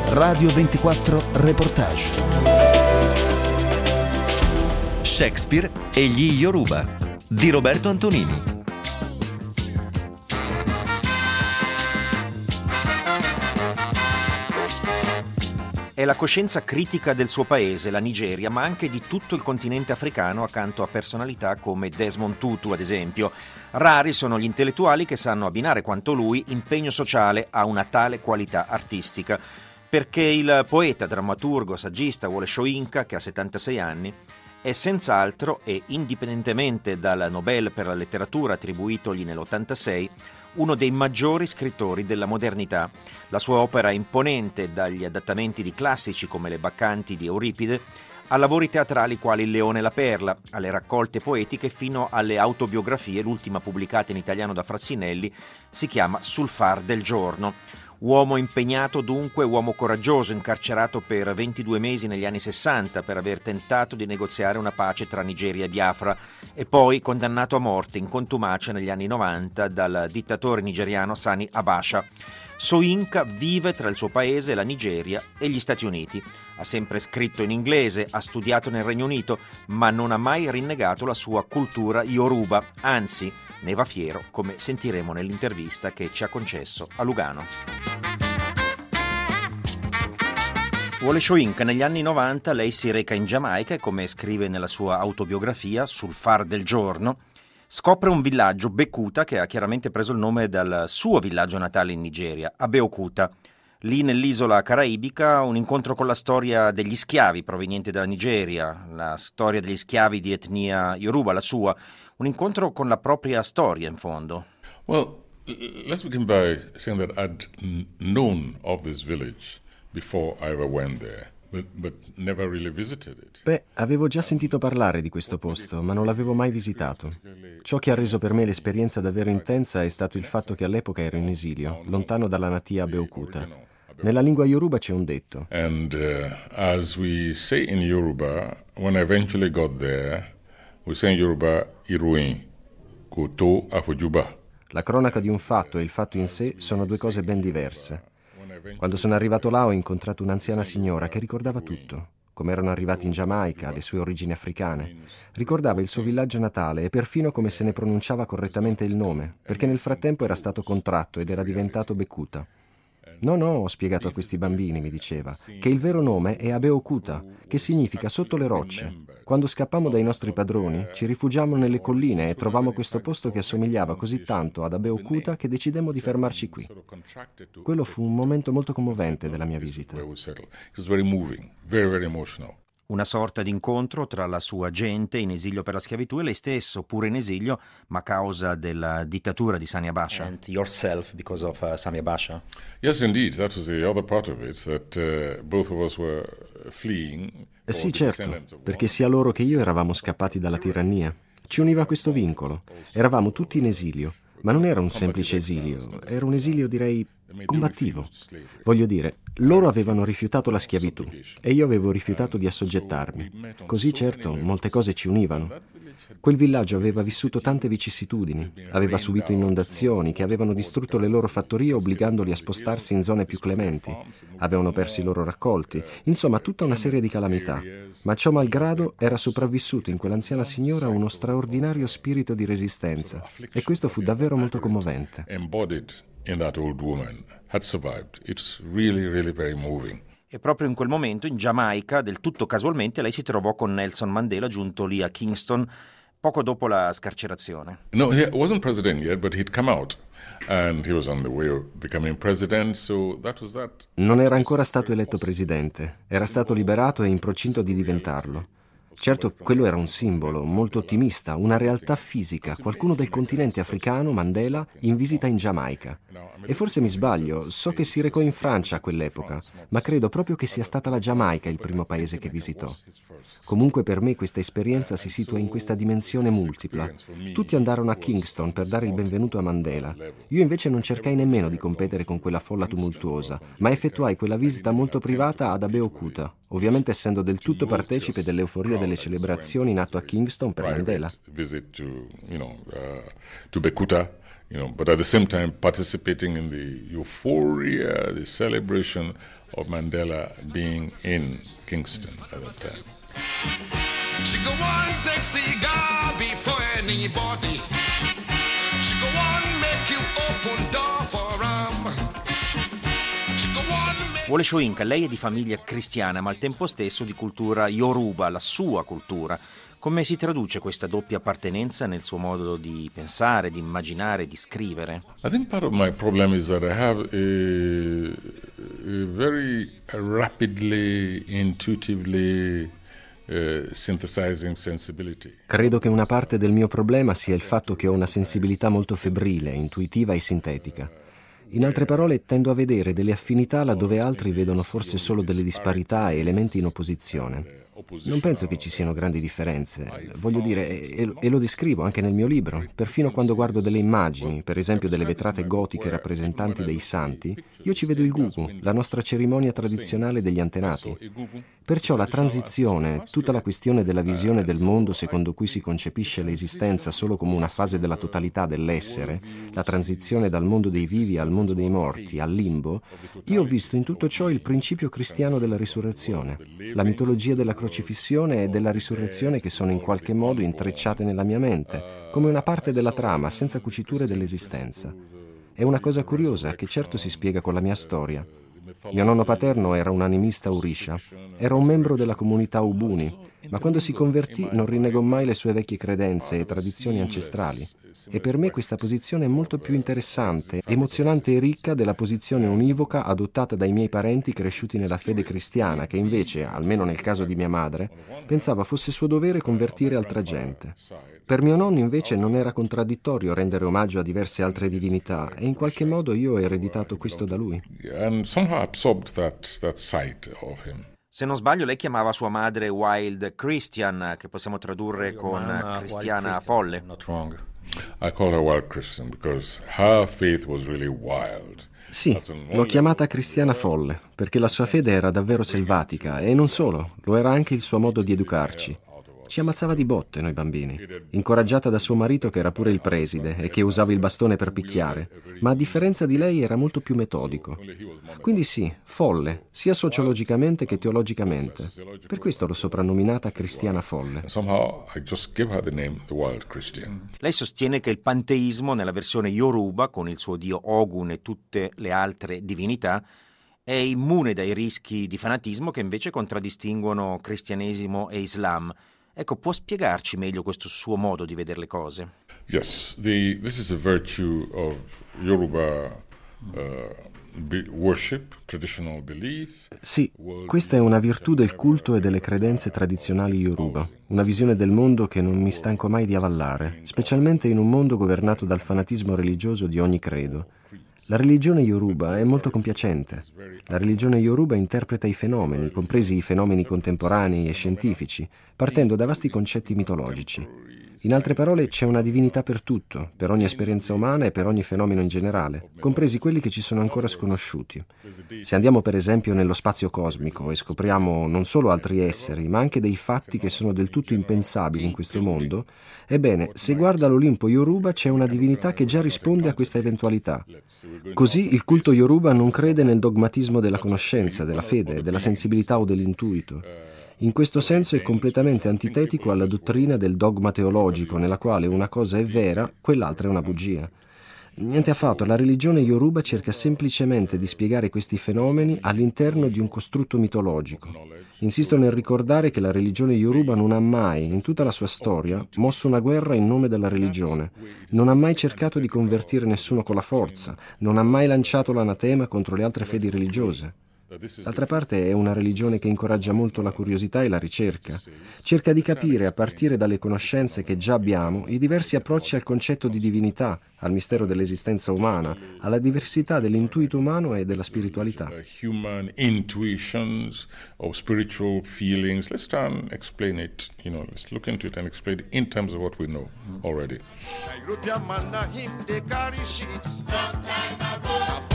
Radio 24 Reportage. Shakespeare e gli Yoruba di Roberto Antonini. È la coscienza critica del suo paese, la Nigeria, ma anche di tutto il continente africano, accanto a personalità come Desmond Tutu, ad esempio. Rari sono gli intellettuali che sanno abbinare quanto lui impegno sociale a una tale qualità artistica. Perché il poeta, drammaturgo, saggista Wole Soyinka, che ha 76 anni, è senz'altro e indipendentemente dal Nobel per la letteratura attribuitogli nell'86, uno dei maggiori scrittori della modernità. La sua opera è imponente, dagli adattamenti di classici come le Baccanti di Euripide, a lavori teatrali quali Il Leone e la Perla, alle raccolte poetiche fino alle autobiografie. L'ultima pubblicata in italiano da Frassinelli si chiama Sul far del giorno. Uomo impegnato dunque, uomo coraggioso, incarcerato per 22 mesi negli anni 60 per aver tentato di negoziare una pace tra Nigeria e Biafra e poi condannato a morte in contumacia negli anni 90 dal dittatore nigeriano Sani Abacha. Soyinka vive tra il suo paese, la Nigeria e gli Stati Uniti. Ha sempre scritto in inglese, ha studiato nel Regno Unito, ma non ha mai rinnegato la sua cultura yoruba, anzi ne va fiero, come sentiremo nell'intervista che ci ha concesso a Lugano. Wole Soyinka, negli anni 90 lei si reca in Giamaica e, come scrive nella sua autobiografia Sul far del giorno, scopre un villaggio, Bekuta, che ha chiaramente preso il nome dal suo villaggio natale in Nigeria, Abeokuta. Lì nell'isola caraibica un incontro con la storia degli schiavi provenienti dalla Nigeria, la storia degli schiavi di etnia Yoruba, la sua, un incontro con la propria storia in fondo. Well, let's begin by saying that I'd known of this village before I ever went there. But never really visited it. Beh, avevo già sentito parlare di questo posto, ma non l'avevo mai visitato. Ciò che ha reso per me l'esperienza davvero intensa è stato il fatto che all'epoca ero in esilio, lontano dalla natia Abeokuta. Nella lingua Yoruba c'è un detto. And as we say in Yoruba, when I eventually got there, we say in Yoruba, Iruin, Koto Afojuba. La cronaca di un fatto e il fatto in sé sono due cose ben diverse. Quando sono arrivato là ho incontrato un'anziana signora che ricordava tutto, come erano arrivati in Giamaica, le sue origini africane. Ricordava il suo villaggio natale e perfino come se ne pronunciava correttamente il nome, perché nel frattempo era stato contratto ed era diventato Bekuta. No, ho spiegato a questi bambini, mi diceva, che il vero nome è Abeokuta, che significa sotto le rocce. Quando scappammo dai nostri padroni, ci rifugiammo nelle colline e trovammo questo posto che assomigliava così tanto ad Abeokuta che decidemmo di fermarci qui. Quello fu un momento molto commovente della mia visita. Una sorta di incontro tra la sua gente in esilio per la schiavitù e lei stesso, pure in esilio, ma a causa della dittatura di Sani Abacha. And yourself because of Sani Abacha. Yes, indeed, that was the other part of it, that both of us were fleeing. Sì, certo, perché sia loro che io eravamo scappati dalla tirannia. Ci univa questo vincolo. Eravamo tutti in esilio, ma non era un semplice esilio, era un esilio, direi, combattivo. Voglio dire, loro avevano rifiutato la schiavitù e io avevo rifiutato di assoggettarmi. Così, certo, molte cose ci univano. Quel villaggio aveva vissuto tante vicissitudini, aveva subito inondazioni che avevano distrutto le loro fattorie obbligandoli a spostarsi in zone più clementi. Avevano perso i loro raccolti, insomma tutta una serie di calamità. Ma ciò malgrado era sopravvissuto in quell'anziana signora uno straordinario spirito di resistenza e questo fu davvero molto commovente. In that old woman had survived. It's really, really very moving. E proprio in quel momento, in Giamaica, del tutto casualmente, lei si trovò con Nelson Mandela giunto lì a Kingston poco dopo la scarcerazione. No, he wasn't president yet, but he'd come out. And he was on the way of becoming president, so that was that. Non era ancora stato eletto presidente, era stato liberato e in procinto di diventarlo. Certo, quello era un simbolo, molto ottimista, una realtà fisica, qualcuno del continente africano, Mandela, in visita in Giamaica. E forse mi sbaglio, so che si recò in Francia a quell'epoca, ma credo proprio che sia stata la Giamaica il primo paese che visitò. Comunque per me questa esperienza si situa in questa dimensione multipla. Tutti andarono a Kingston per dare il benvenuto a Mandela. Io invece non cercai nemmeno di competere con quella folla tumultuosa, ma effettuai quella visita molto privata ad Abeokuta, ovviamente essendo del tutto partecipe dell'euforia delle celebrazioni in atto a Kingston per Mandela. Visit to Bekuta But at the same time participating in the euphoria, the celebration of Mandela being in Kingston at that time. She go on take cigar before anybody. She go on make you open door for She go on Wole Soyinka, lei è di famiglia cristiana, ma al tempo stesso di cultura Yoruba, la sua cultura. Come si traduce questa doppia appartenenza nel suo modo di pensare, di immaginare, di scrivere? I think part of my problem is that I have a very rapidly, intuitively synthesizing sensibility. Credo che una parte del mio problema sia il fatto che ho una sensibilità molto febbrile, intuitiva e sintetica. In altre parole, tendo a vedere delle affinità laddove altri vedono forse solo delle disparità e elementi in opposizione. Non penso che ci siano grandi differenze, voglio dire, e lo descrivo anche nel mio libro, perfino quando guardo delle immagini, per esempio delle vetrate gotiche rappresentanti dei santi, io ci vedo il gugu, la nostra cerimonia tradizionale degli antenati. Perciò la transizione, tutta la questione della visione del mondo secondo cui si concepisce l'esistenza solo come una fase della totalità dell'essere, la transizione dal mondo dei vivi al mondo dei morti, al limbo, io ho visto in tutto ciò il principio cristiano della risurrezione, la mitologia della crocifissione e della risurrezione che sono in qualche modo intrecciate nella mia mente, come una parte della trama senza cuciture dell'esistenza. È una cosa curiosa che certo si spiega con la mia storia. Mio nonno paterno era un animista Orisha, era un membro della comunità Ubuni, ma quando si convertì non rinnegò mai le sue vecchie credenze e tradizioni ancestrali. E per me questa posizione è molto più interessante, emozionante e ricca della posizione univoca adottata dai miei parenti cresciuti nella fede cristiana, che invece, almeno nel caso di mia madre, pensava fosse suo dovere convertire altra gente. Per mio nonno invece non era contraddittorio rendere omaggio a diverse altre divinità e in qualche modo io ho ereditato questo da lui. And somehow absorbed that side of him. Se non sbaglio, lei chiamava sua madre Wild Christian, che possiamo tradurre con cristiana folle. Not wrong. I call her wild Christian because her faith was really wild. Sì, l'ho chiamata cristiana folle, perché la sua fede era davvero selvatica e non solo, lo era anche il suo modo di educarci. Ci ammazzava di botte noi bambini, incoraggiata da suo marito che era pure il preside e che usava il bastone per picchiare, ma a differenza di lei era molto più metodico. Quindi sì, folle, sia sociologicamente che teologicamente. Per questo l'ho soprannominata cristiana folle. Somehow I just gave her the name, the wild Christian. Lei sostiene che il panteismo nella versione Yoruba, con il suo dio Ogun e tutte le altre divinità, è immune dai rischi di fanatismo che invece contraddistinguono cristianesimo e Islam. Ecco, può spiegarci meglio questo suo modo di vedere le cose? Yes, this is a virtue of Yoruba worship, traditional belief. Sì, questa è una virtù del culto e delle credenze tradizionali Yoruba, una visione del mondo che non mi stanco mai di avallare, specialmente in un mondo governato dal fanatismo religioso di ogni credo. La religione Yoruba è molto compiacente. La religione Yoruba interpreta i fenomeni, compresi i fenomeni contemporanei e scientifici, partendo da vasti concetti mitologici. In altre parole, c'è una divinità per tutto, per ogni esperienza umana e per ogni fenomeno in generale, compresi quelli che ci sono ancora sconosciuti. Se andiamo per esempio nello spazio cosmico e scopriamo non solo altri esseri, ma anche dei fatti che sono del tutto impensabili in questo mondo, ebbene, se guarda l'Olimpo Yoruba c'è una divinità che già risponde a questa eventualità. Così il culto Yoruba non crede nel dogmatismo della conoscenza, della fede, della sensibilità o dell'intuito. In questo senso è completamente antitetico alla dottrina del dogma teologico, nella quale una cosa è vera, quell'altra è una bugia. Niente affatto, la religione Yoruba cerca semplicemente di spiegare questi fenomeni all'interno di un costrutto mitologico. Insisto nel ricordare che la religione Yoruba non ha mai, in tutta la sua storia, mosso una guerra in nome della religione, non ha mai cercato di convertire nessuno con la forza, non ha mai lanciato l'anatema contro le altre fedi religiose. D'altra parte è una religione che incoraggia molto la curiosità e la ricerca. Cerca di capire, a partire dalle conoscenze che già abbiamo, i diversi approcci al concetto di divinità, al mistero dell'esistenza umana, alla diversità dell'intuito umano e della spiritualità. Human intuitions or spiritual feelings. Let's try and explain it, let's look into it and explain it in terms of what we know already.